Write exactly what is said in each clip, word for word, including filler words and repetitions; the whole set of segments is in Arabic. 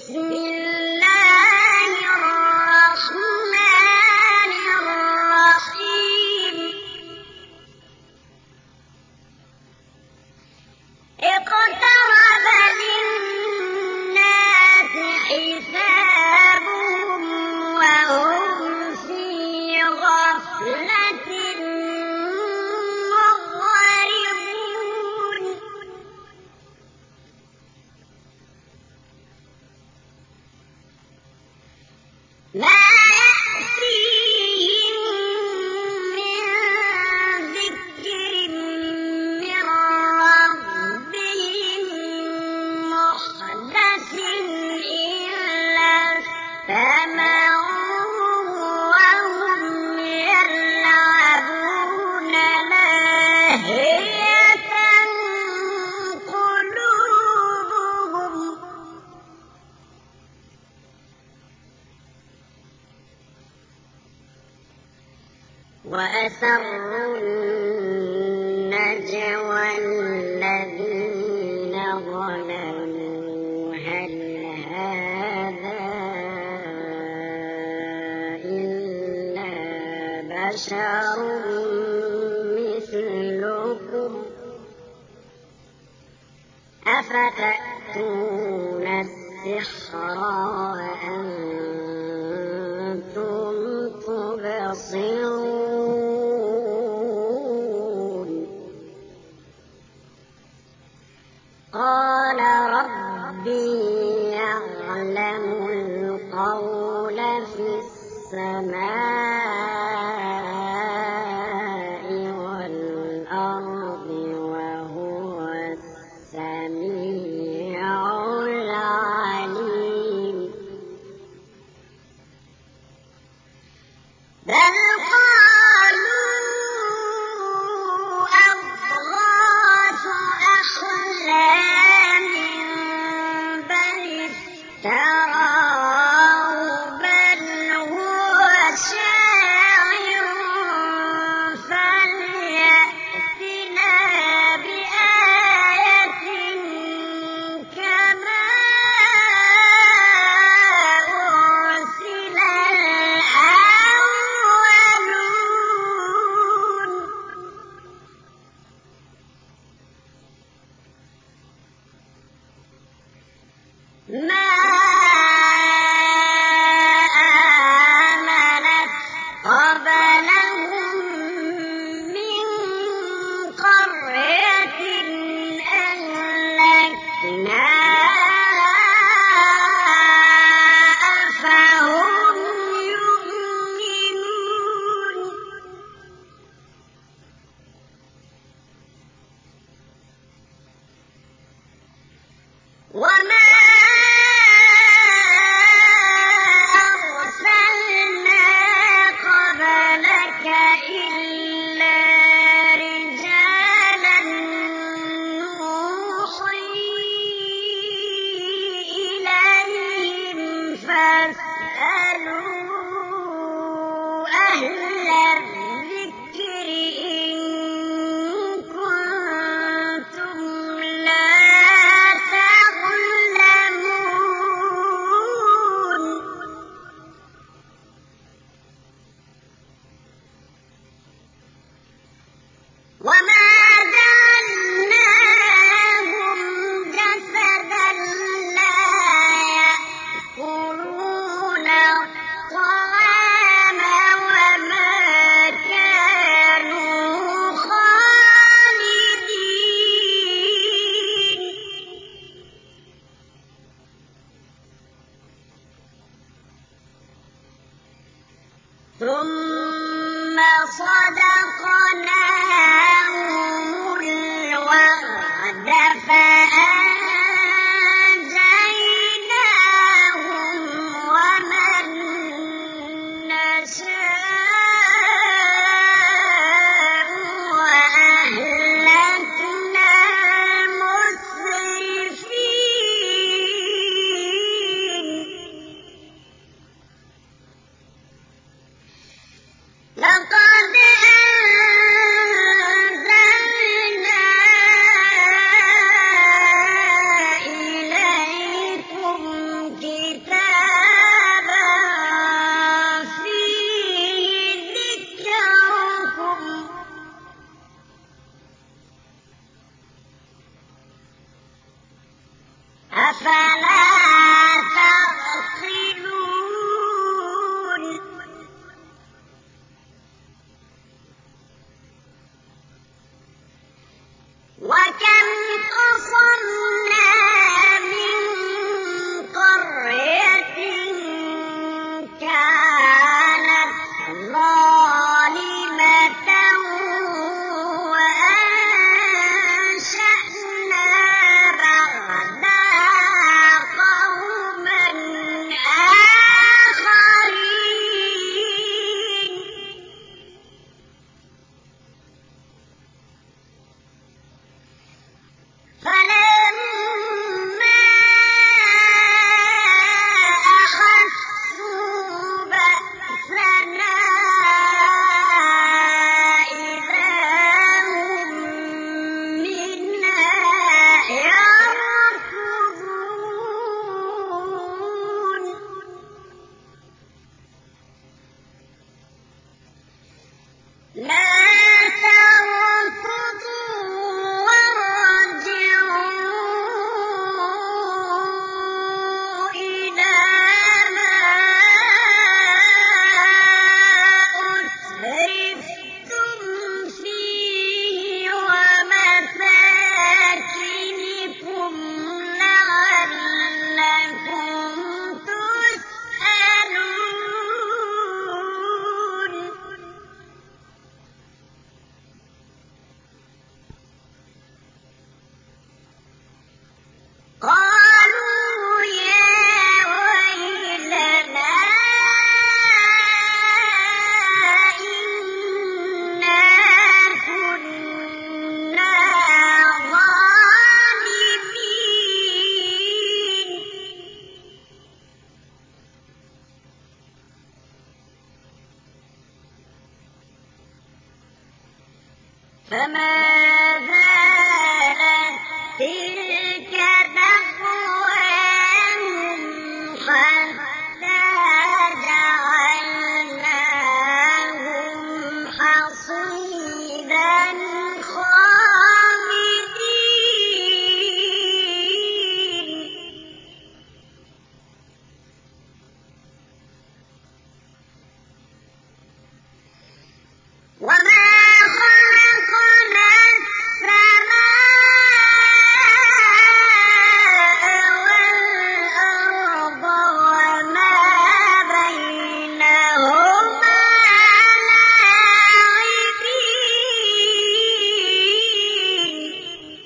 بسم الله الرحمن الرحيم اقترب للناس حسابهم وهم في غفلة معرضون ما يأتيهم من ذكر من ربهم محدث إلا استمعوه وهم يلعبون لاهية قلوبهم وأسروا النجوى الذين ظلموا هل هذا إلا بشر مثلكم أفتأتون السحر وأنتم تبصرون قال ربي يعلم القول في السماء والأرض وهو السميع العليم بل قالوا أضغاث أحلام بل افتراه بل هو شاعر فليأتنا بآية كما أرسل الأولون ما آمنت قبلهم من قرية أهلكناها أفهم يؤمنون وما أرسلنا قبلك إلا رجالا نوحي إليهم فاسألوا أهل الذكر إن كنتم لا تعلمون وما جعلناهم جسدا لا يأكلون الطعام وما كانوا خالدين ثم صدقناهم الوعد فأنجيناهم ومن نشاء وأهلكنا المسرفين لقد أفلا تعقلون وكم قصمنا من قرية كانت ظالمة وأنشأنا بعدها قوما آخرين فلما أحسوا بأسنا إذا هم منها يركضون لا تركضوا وارجعوا إلى ما أترفتم فيه ومساكنكم لعلكم تسألون قالوا يا ويلنا إنا كنا ظالمين فما زالت تلك دعواهم حتى جعلناهم حصيدا خامدين وما خلقنا السماء والأرض وما بينهما لاعبين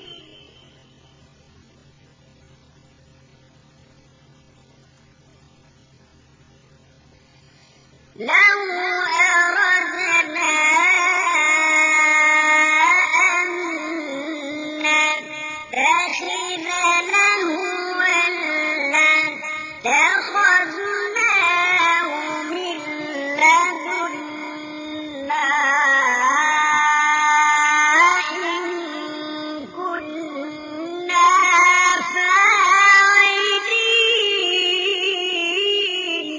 لو أردنا أن نتخذ لهوا لاتخذناه من لدنا إن كنا فاعلين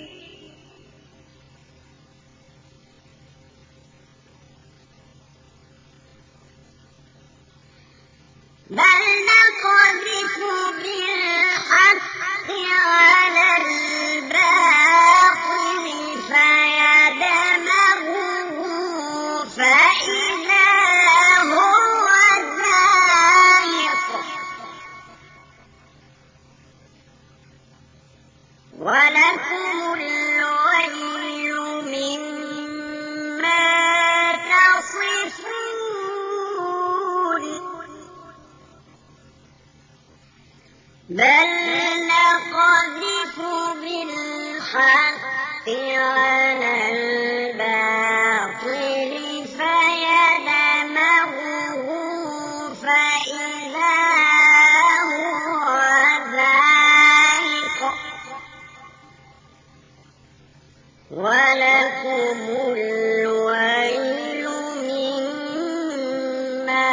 بل نقذف بالحق على الباطل فيدمغه فإذا هو زاهق ولكم الويل مما تصفون بل نقذف بالحق على الباطل فيدمغه فإذا هو زاهق ولكم الويل مما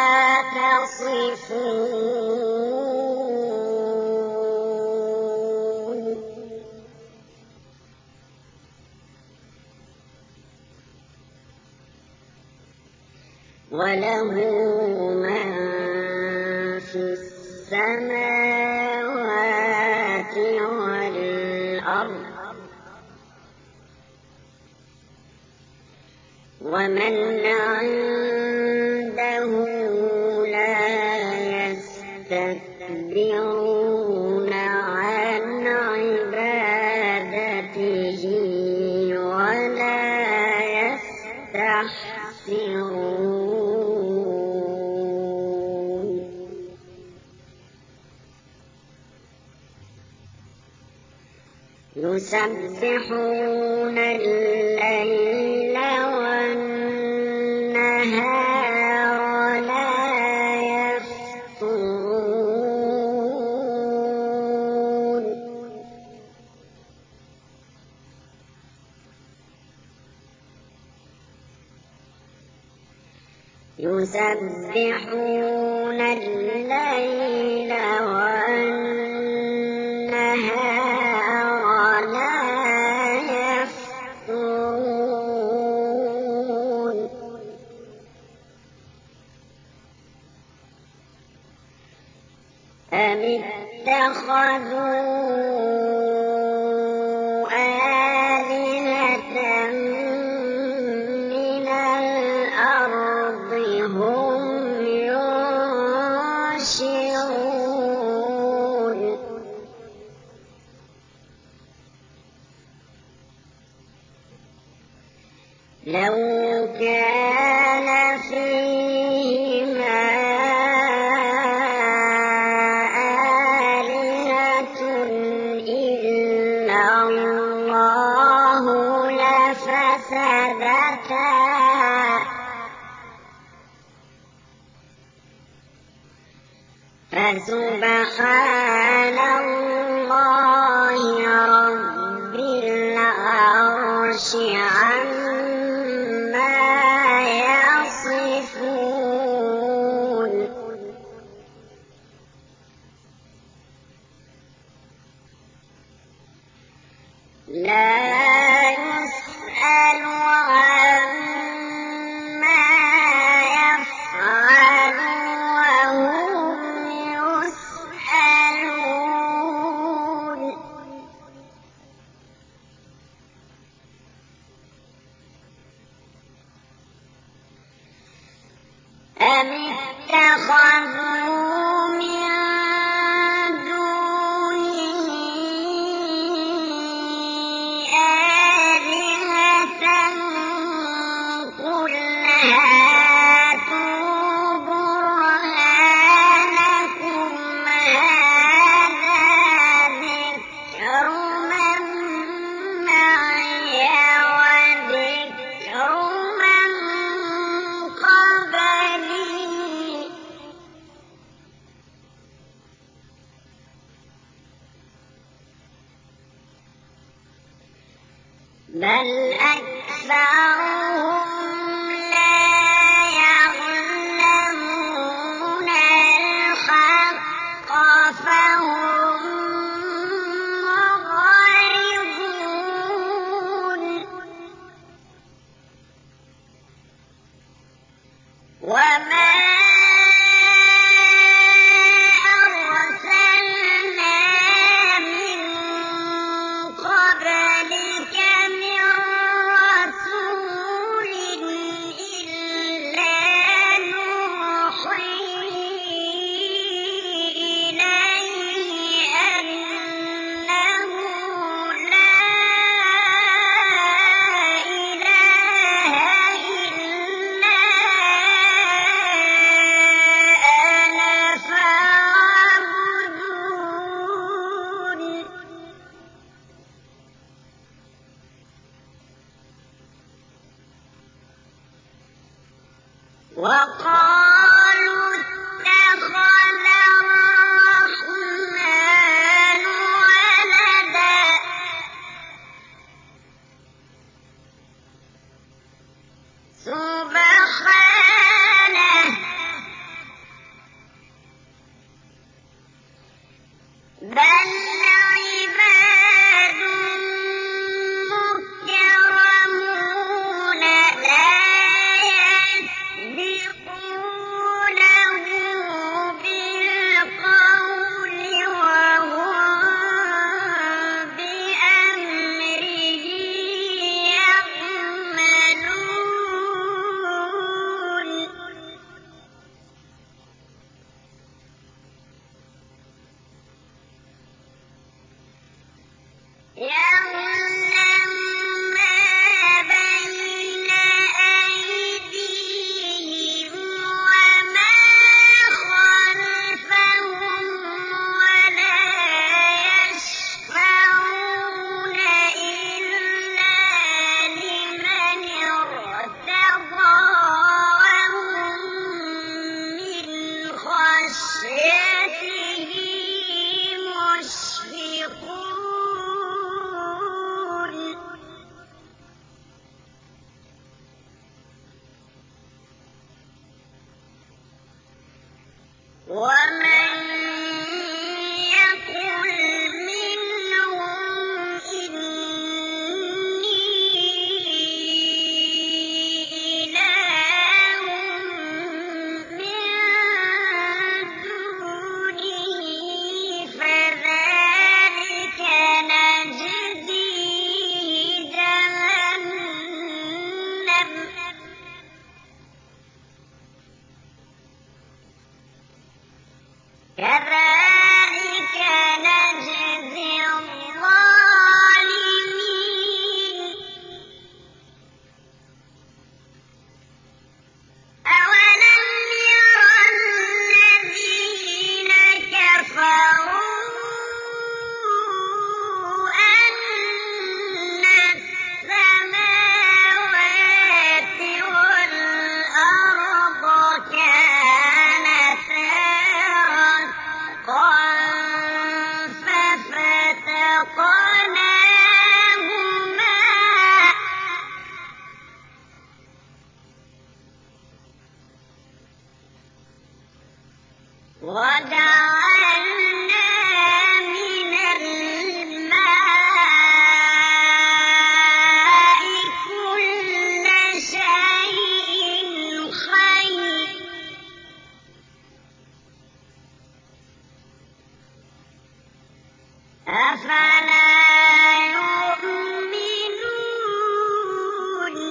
تصفون وله من في السماوات الأرض ومن عنده لا يستكبرون عن عبادته ولا يستحسرون يسبحون الليل والنهار لا يفترون يسبحون الليل والنهار لا يفترون أم اتخذوا آلهة من الأرض هم ينشرون لو كان فيهما آلهة إلا الله لفسدتا فسبحان الله رب العرش عما يصفون لا يسأل عما يفعل وهم يسألون أم اتخذوا من دونه آلهة قل هاتوا برهانكم هذا ذكر من معي وذكر من قبلي بل أكثرهم لا يعلمون الحق فهم معرضون وما أرسلنا من قبلك من رسول إلا نوحي إليه أنه لا إله إلا أنا فاعبدون وقالوا اتخذ الرحمن ولدا سبحانه بل عباد مكرمون لا يسبقون أفلا يؤمنون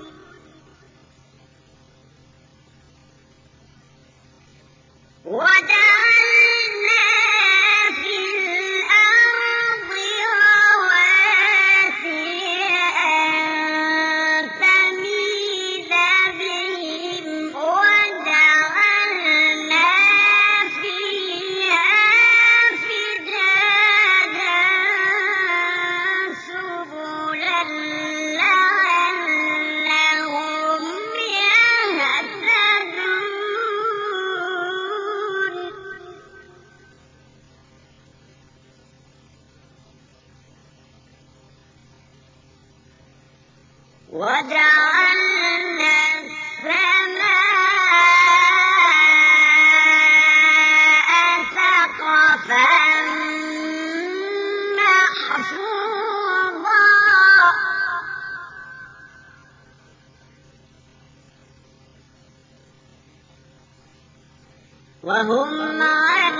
وجعلنا في الأرض رواسي أن تميد بهم وجعلنا فيها فجاجا سبلا لعلهم يهتدون وجعلنا السماء سقفا محفوظا وهم عن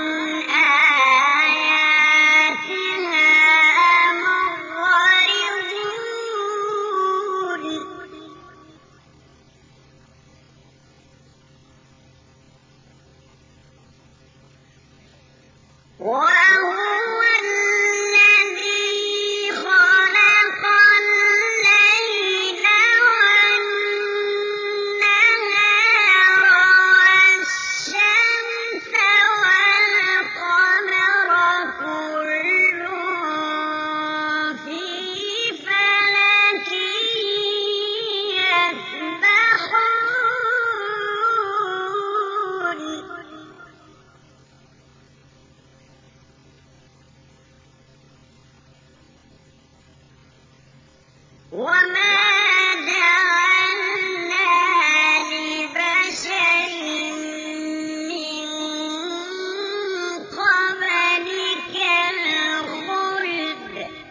آياتها معرضون وهو الذي خلق الليل والنهار والشمس والقمر كل في فلك يسبحون وما جعلنا لبشر من قبلك الخلد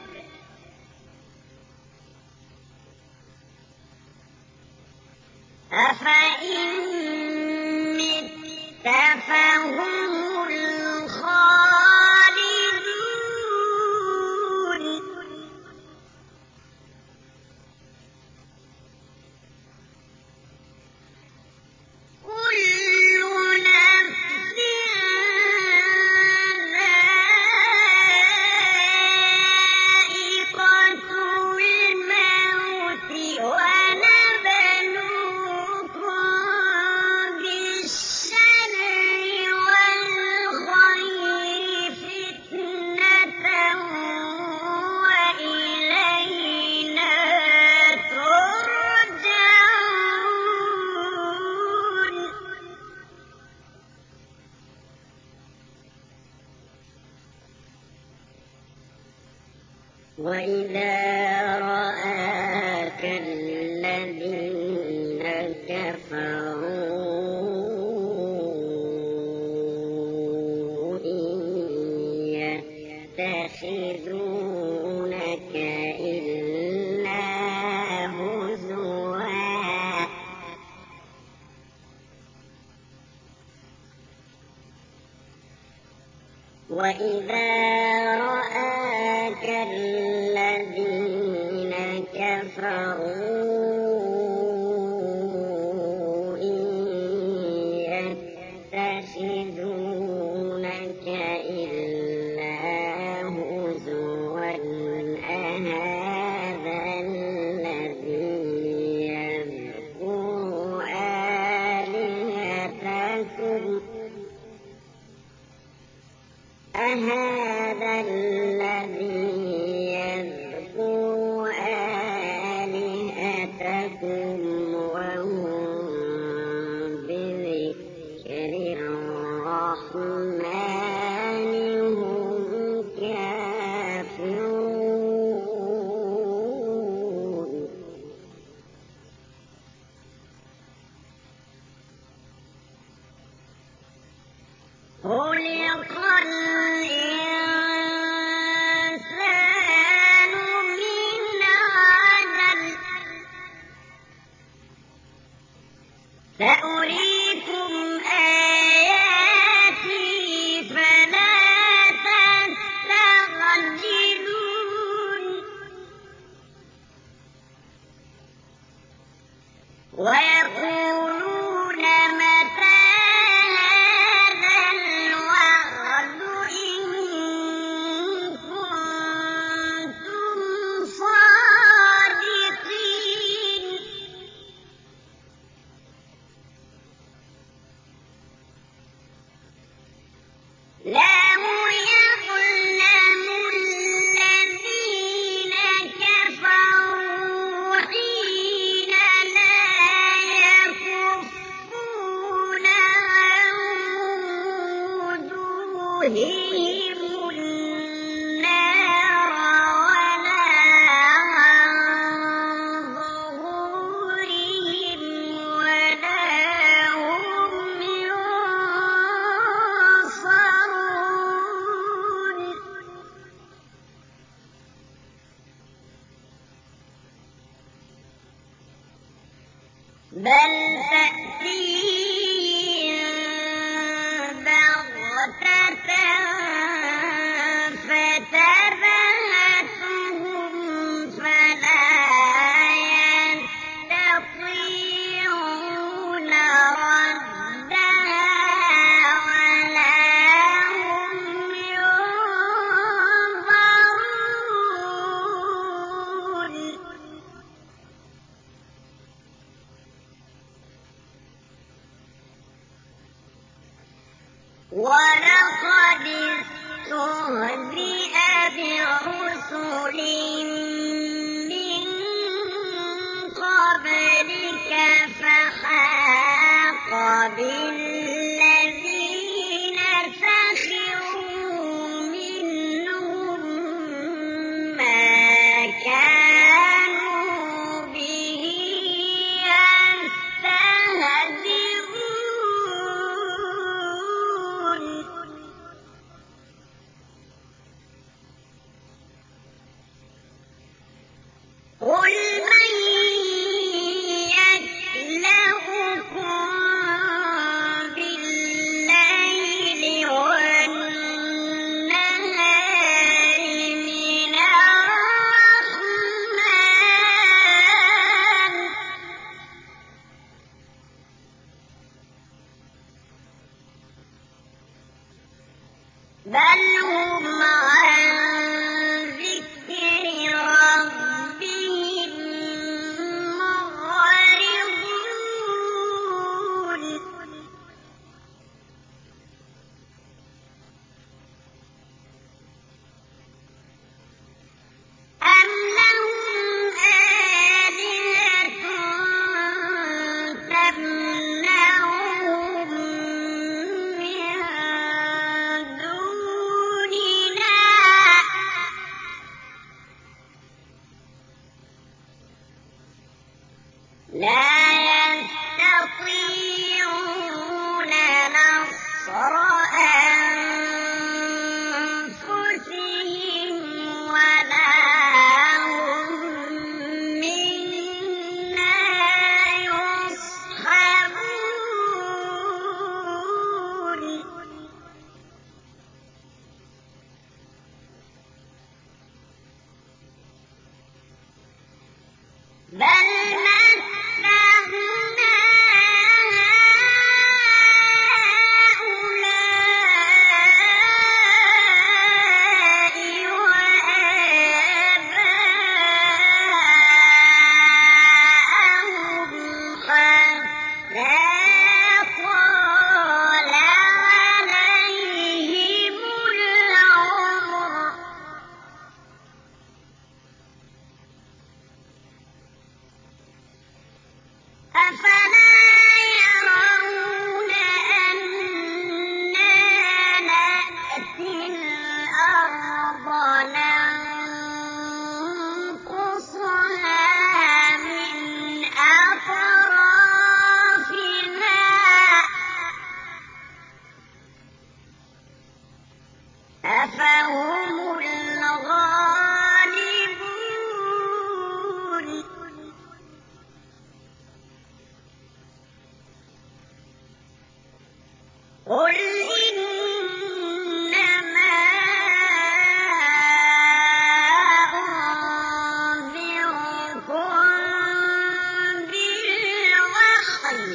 أفإن مت فهم الخالدون كل نفس ذائقة الموت ونبلوكم بالشر والخير فتنة وإلينا ترجعون وإذا رآك الذين كفروا إن يتخذونك إلا هزوا وإذا رآك الذين كفروا إن يتخذونك إلا هزوا أهذا الذي يذكر آلهتكم أهذا بل تأتيهم بغتة فتبهتهم فلا يستطيعون ردها ولا هم ينظرون ولقد استهزئ برسل من قبلك فحاق بالذين سخروا منهم ما كانوا به يستهزئون قل من يكلؤكم بالليل والنهار من الرحمن بل هم عن ذكر ربهم معرضون أم لهم آلهة تمنعهم من دوننا لا يستطيعون نصر أنفسهم ولا هم منا يصحبون بل متعنا هؤلاء وآباءهم حتى طال عليهم العمر أفلا يرون أنا نأتي الأرض ننقصها من أطرافها أفهم الغالبون قل إنما أنذركم بالوحي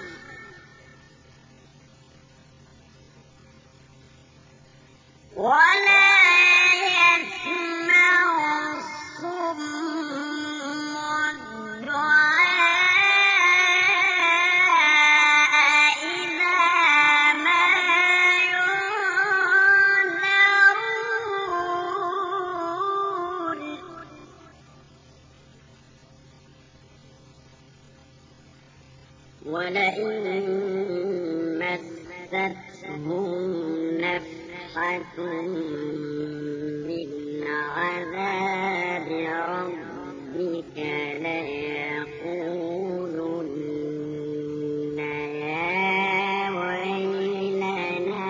ولا يسمع الصم الدعاء إذا ما ينذرون ولئن مستهم نفحة من عذاب ربك ليقولن يا ويلنا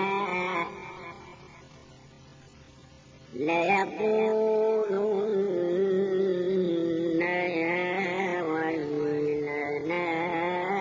ليقولن يا ويلنا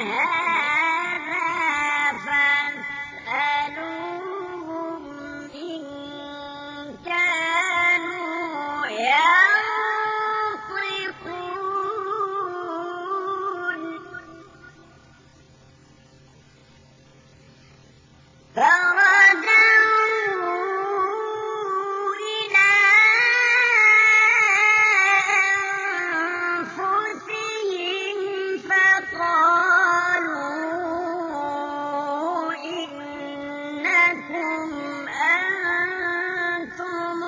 هذا فاسألوهم إن كانوا ينطقون فرجعوا إلى أنفسهم فقالوا إنكم أنتم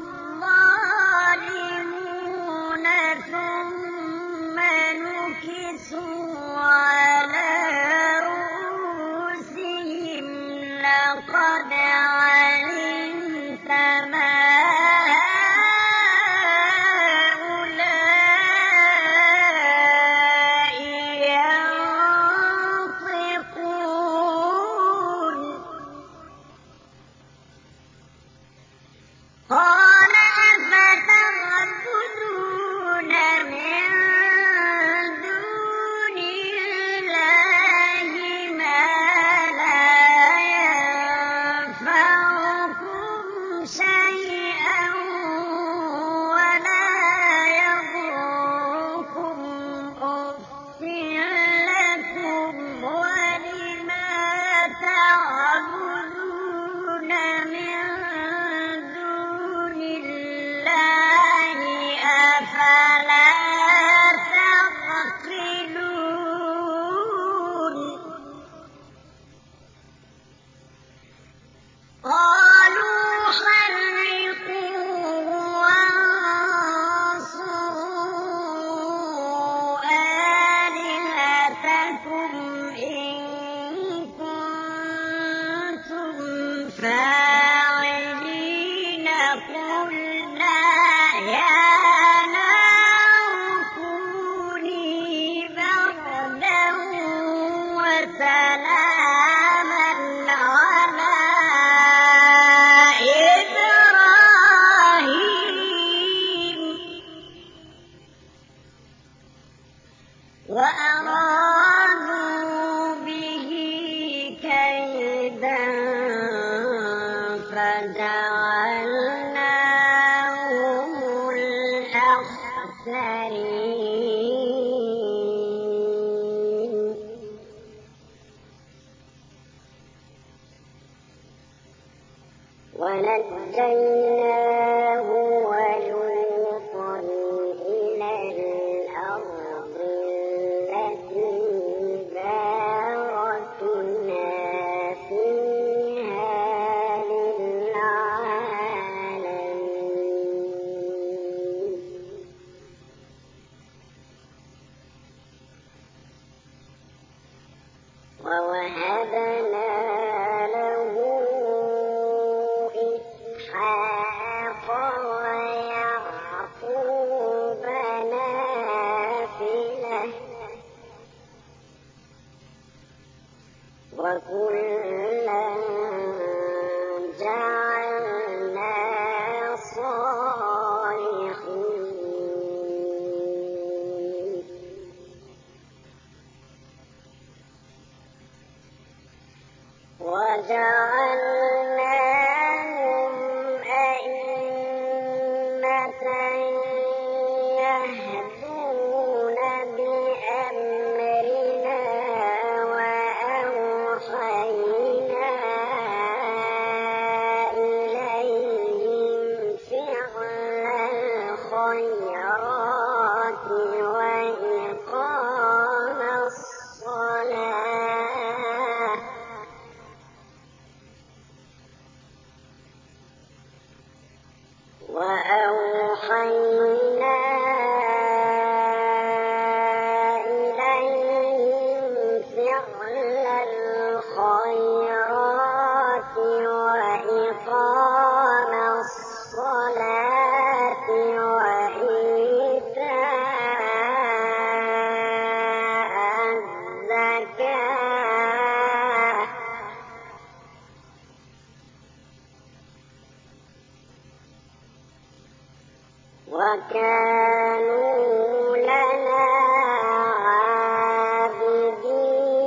الظالمون ثم نكسوا على رؤوسهم لقد علمت ما هؤلاء ينطقون قال أفتعبدون من دون الله ما لا ينفعكم شيئا ولا يضركم أفٍ لكم ولما تعبدون من دون الله أفلا تعقلون قالوا حرقوه وانصروا آلهتكم إن كنتم فاعلين قلنا يا نار كوني بردا وسلاما على إبراهيم وأرادوا به كيدا فجعلناهم الأخسرين ونجيناه ولوطا إلى الأرض التي باركنا فيها للعالمين ووهبنا له إسحاق ويعقوب نافلة وكلا جعلنا صالحين وجعلناهم أئمة يهدون بأمرنا وأوحينا إليهم فعل الخيرات وإقام الصلاة وأوحينا إليهم فعل الخيرات وإقام الصلاة وإيتاء الزكاة وكانوا لنا عابدين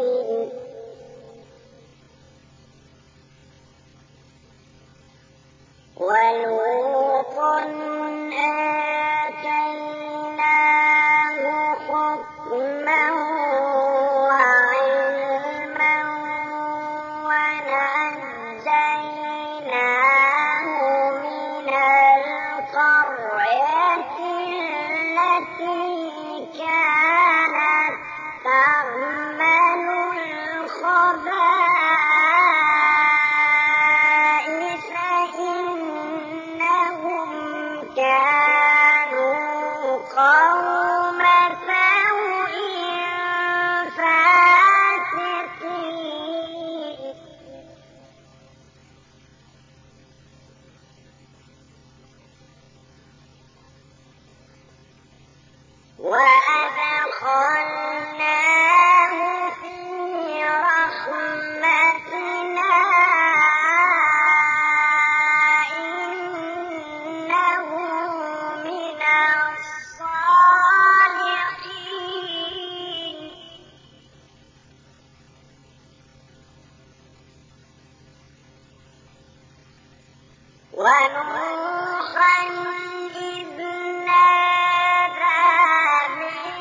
ونوحا إذ نادى من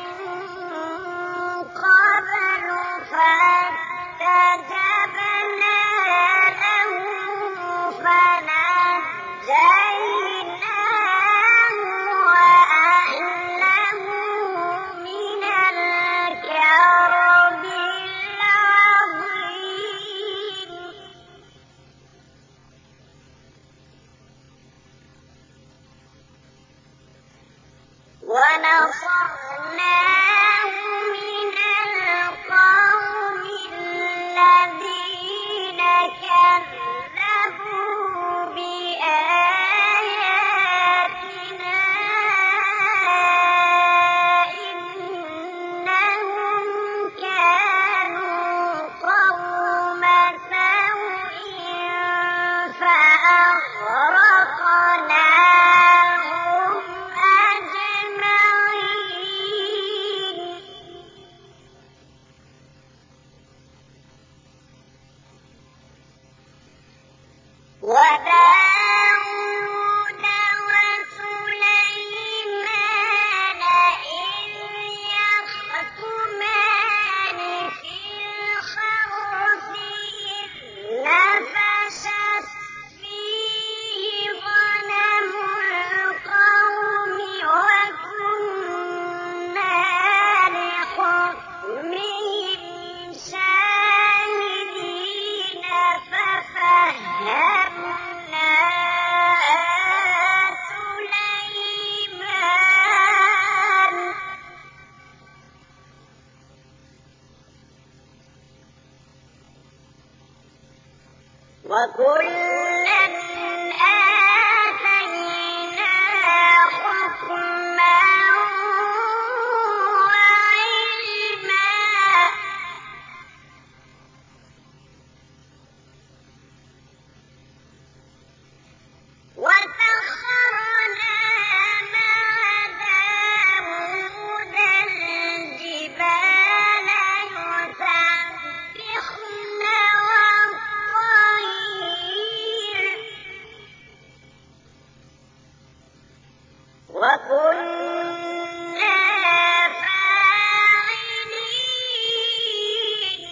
قبل فاستجبنا له فنجيناه وأهله من الكرب العظيم. ونصرناه من القوم الذين كذبوا بآياتنا إنهم كانوا قوم سوء فأغرقناهم أجمعين. وداود وسليمان إذ يخصمان في الحرث إذ نفشت فيه غنم القوم وكنا لحكمهم شاهدين ففهمناها سليمان وكلا آتينا حكما وعلما وسخرنا مع داود الجبال يسبحن والطير وكنا فاعلين.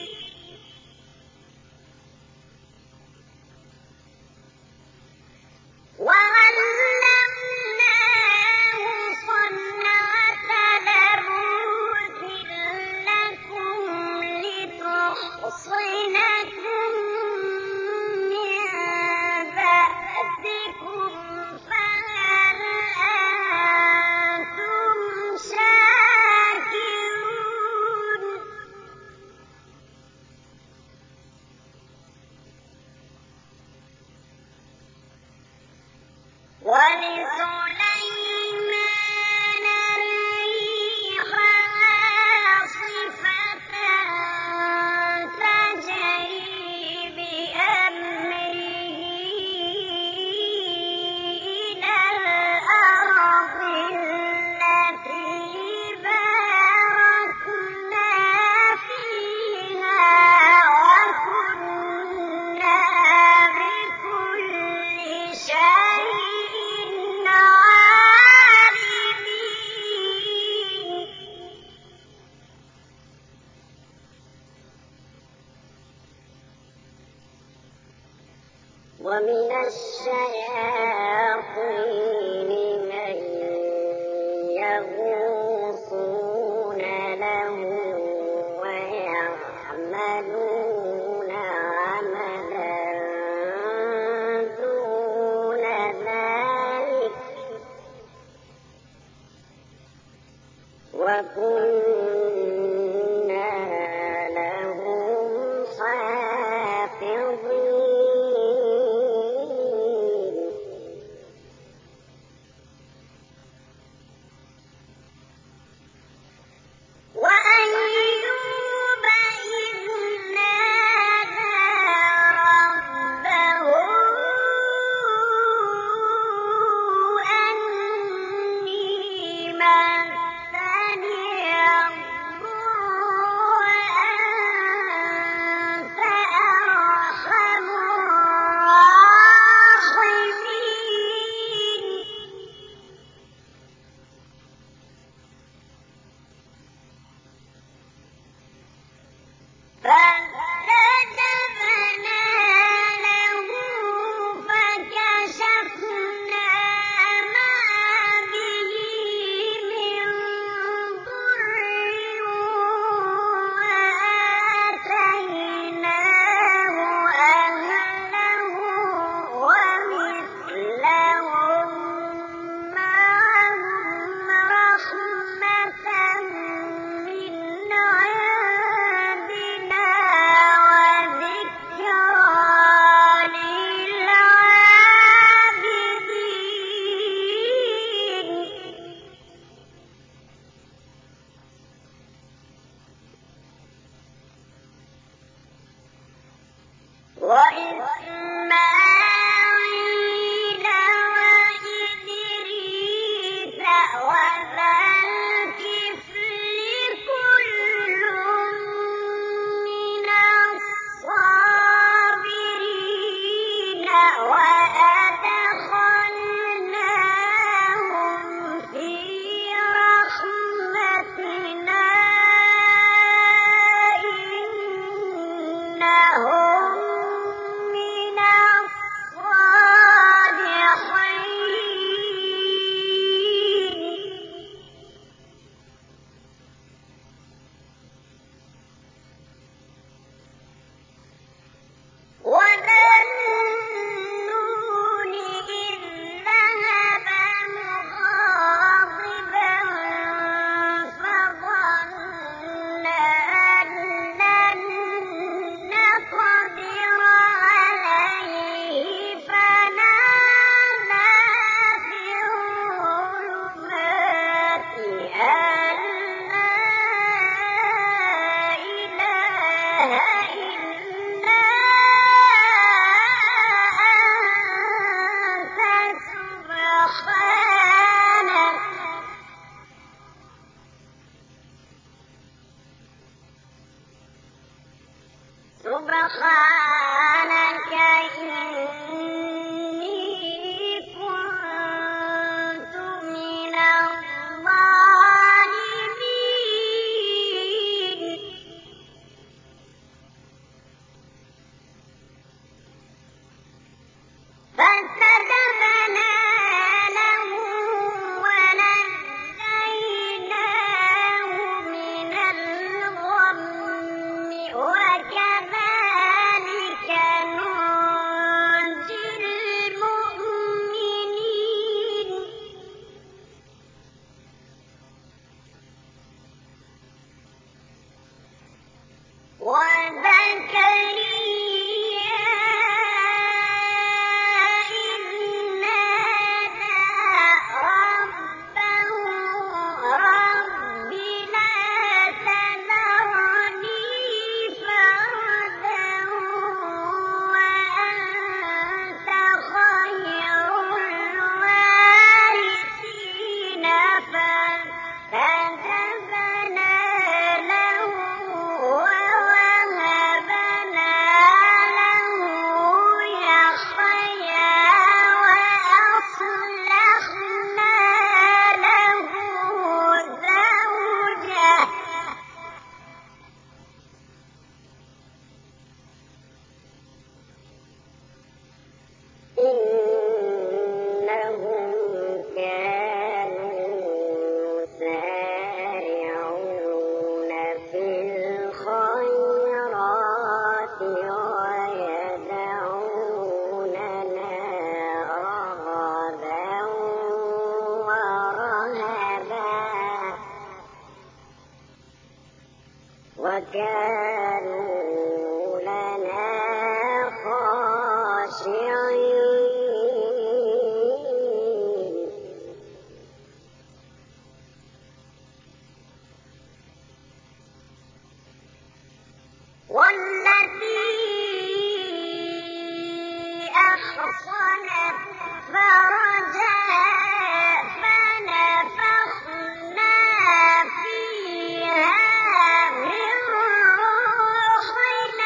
وعلمناه صنعة لبوس لكم لتحصنكم من بأسكم فهل أنتم شاكرون. ولسليمان الريح عاصفة تجري بأمره إلى الأرض التي باركنا فيها وكنا بكل شيء عالمين. ومن الشياطين من يغوصون له ويعملون عملا دون ذلك وكنا لهم حافظين. وإسماعيل وإدريس وذا الكفل كل من الصابرين وأدخلناهم في رحمتنا إنهم من الصالحين. وذا النون إذ ذهب مغاضبا فظن أن لن نقدر عليه فنادى في الظلمات أن لا إله إلا أنت سبحانك سبحانك إني كنت من الظالمين. فاستجبنا له ونجيناه من الغم وكذلك ننجي المؤمنين. وزكريا إذ نادى ربه رب لا تذرني فردا وأنت خير الوارثين فاستجبنا له ووهبنا له يحيى وأصلحنا له زوجه إنهم كانوا يسارعون في الخيرات ويدعوننا رغبا ورهبا وكانوا لنا خاشعين. والتي أحصنت فرجها فنفخنا فيها من روحنا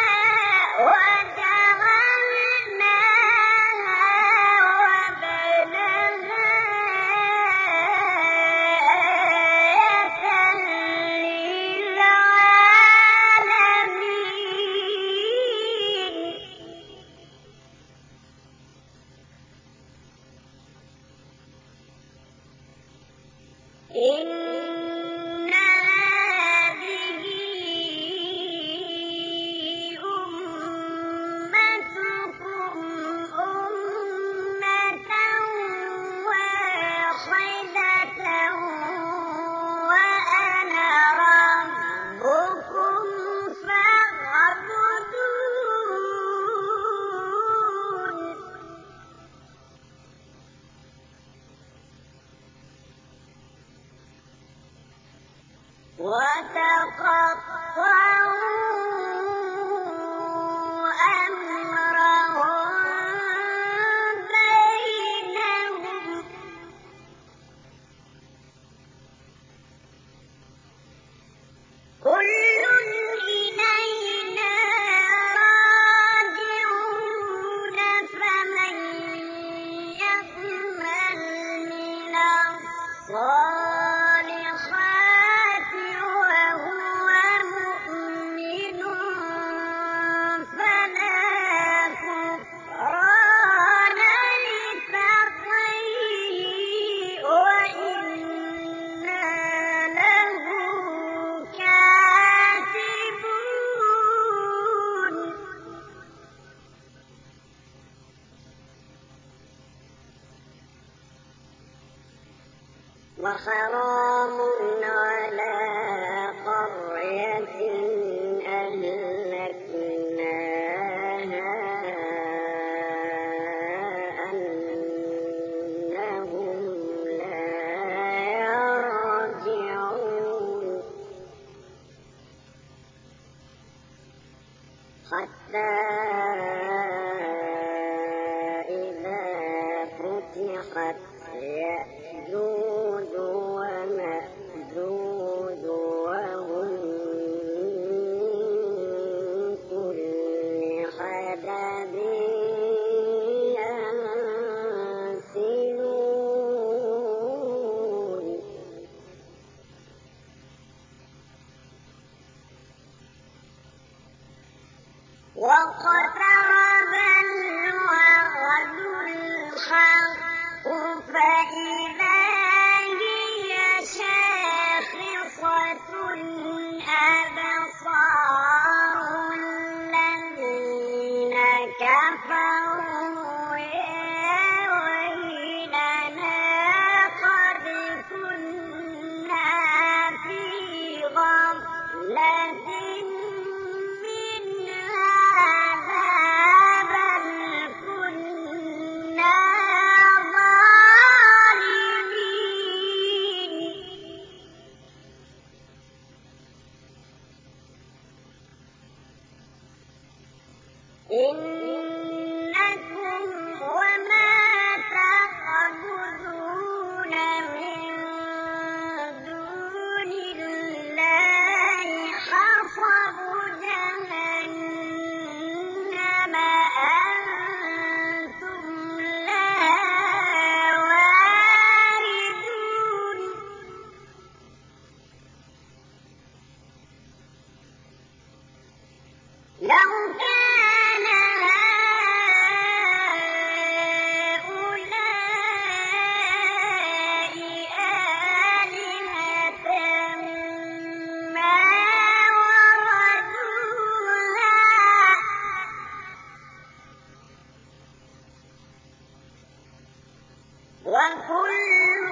وحرام على قرية أهلكناها أنهم لا يرجعون حتى إذا فتحت يأجوج ومأجوج وهم من كل حدب ينسلون واقترب الوعد الحق فإذا هي شاخصة أبصار الذين كفروا يا ويلنا قد كنا في غفلة من هذا بل كنا ظالمين إنكم وما تعبدون من دون الله حصب جهنم أنتم لها واردون لو كان هؤلاء آلهة ما وردوها وكل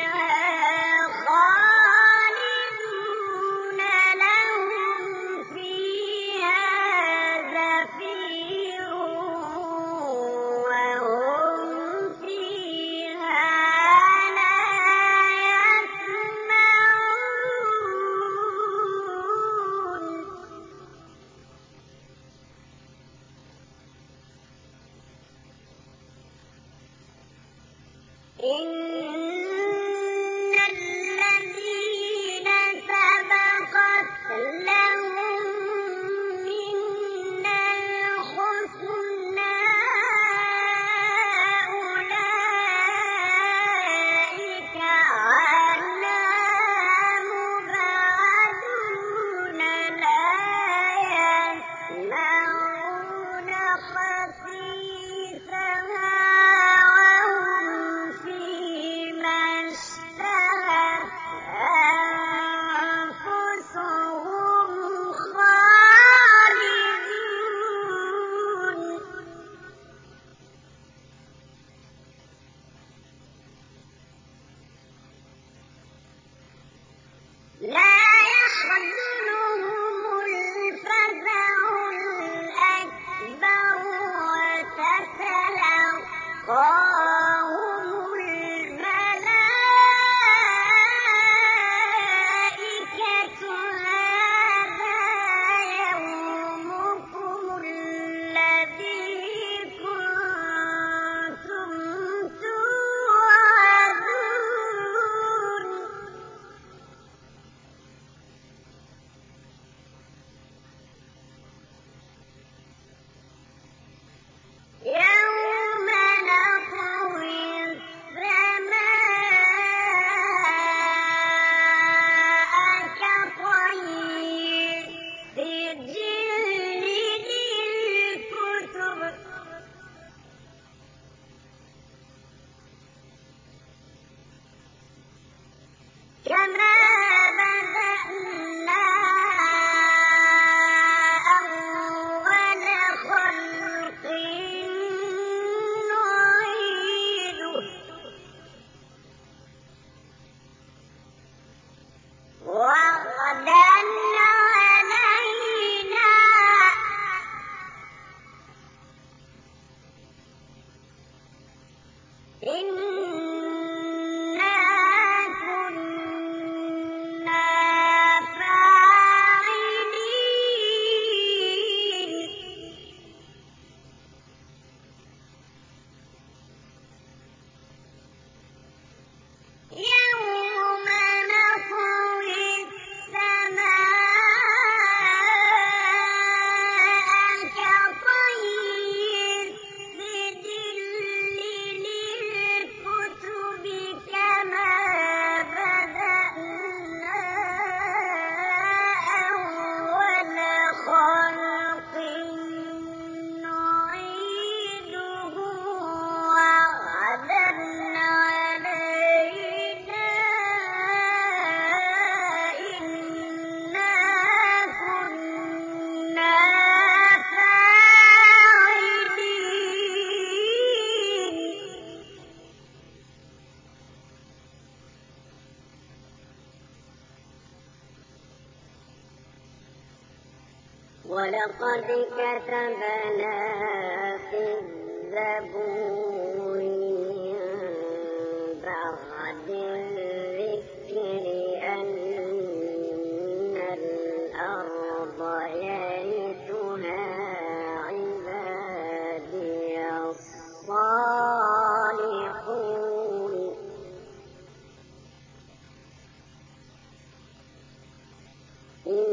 فيها خالدون لهم ولقد كتبنا في الزبور من بعد الذكر أن الأرض يرثها عبادي الصالحون إن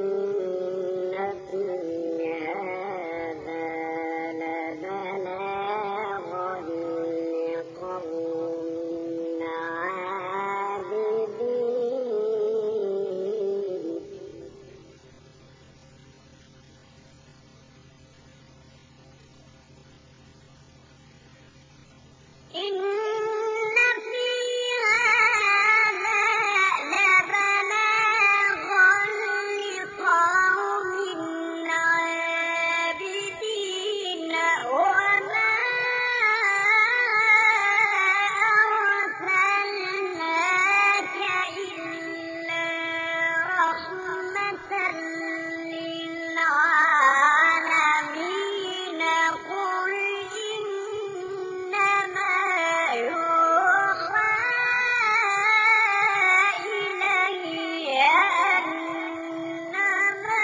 في هذا لبلاغا لقوم عابدين إن في هذا لبلاغا لقوم عابدين وما أرسلناك إلا رحمة للعالمين قل إنما يوحى إلي أنما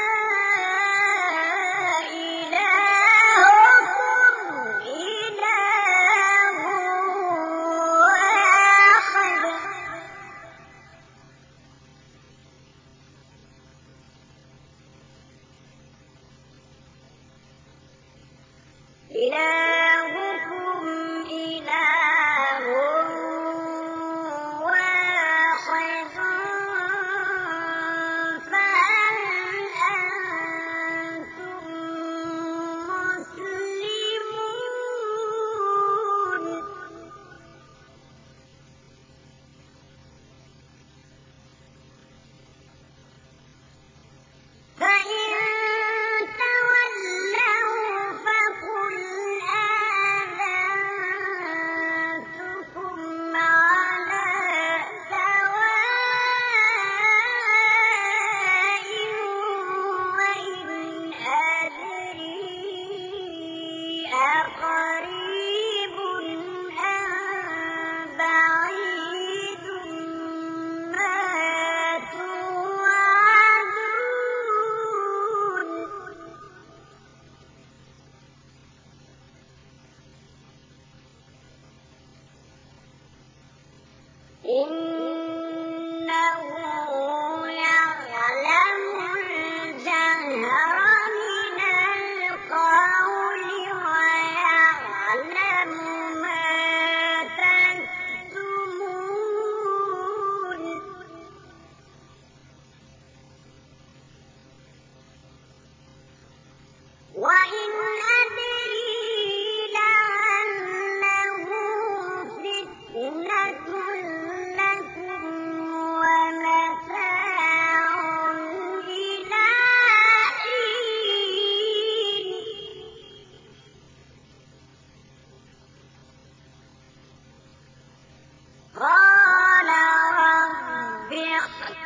إلهكم إله واحد إلهكم إله واحد فهل أنتم مسلمون فإن تولوا فقل آذنتكم على سواء وإن أدري أقريب أم بعيد ما توعدون إنه يعلم الجهر من القول ويعلم ما تكتمون وإن أدري لعله فتنة لكم ومتاع إلى حين قال رب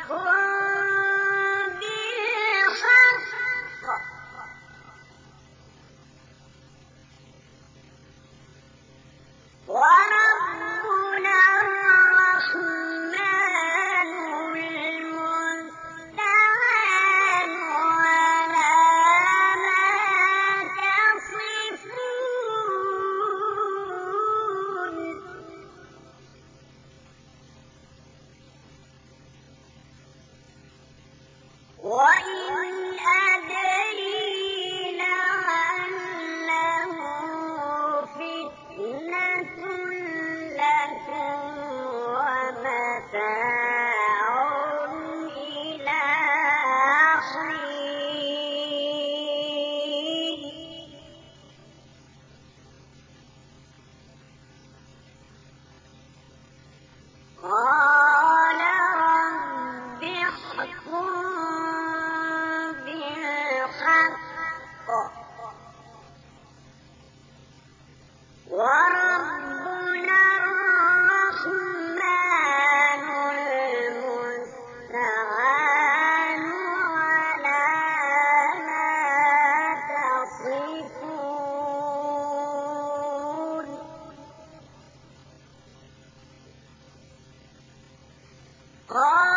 احكم بالحق قَالَ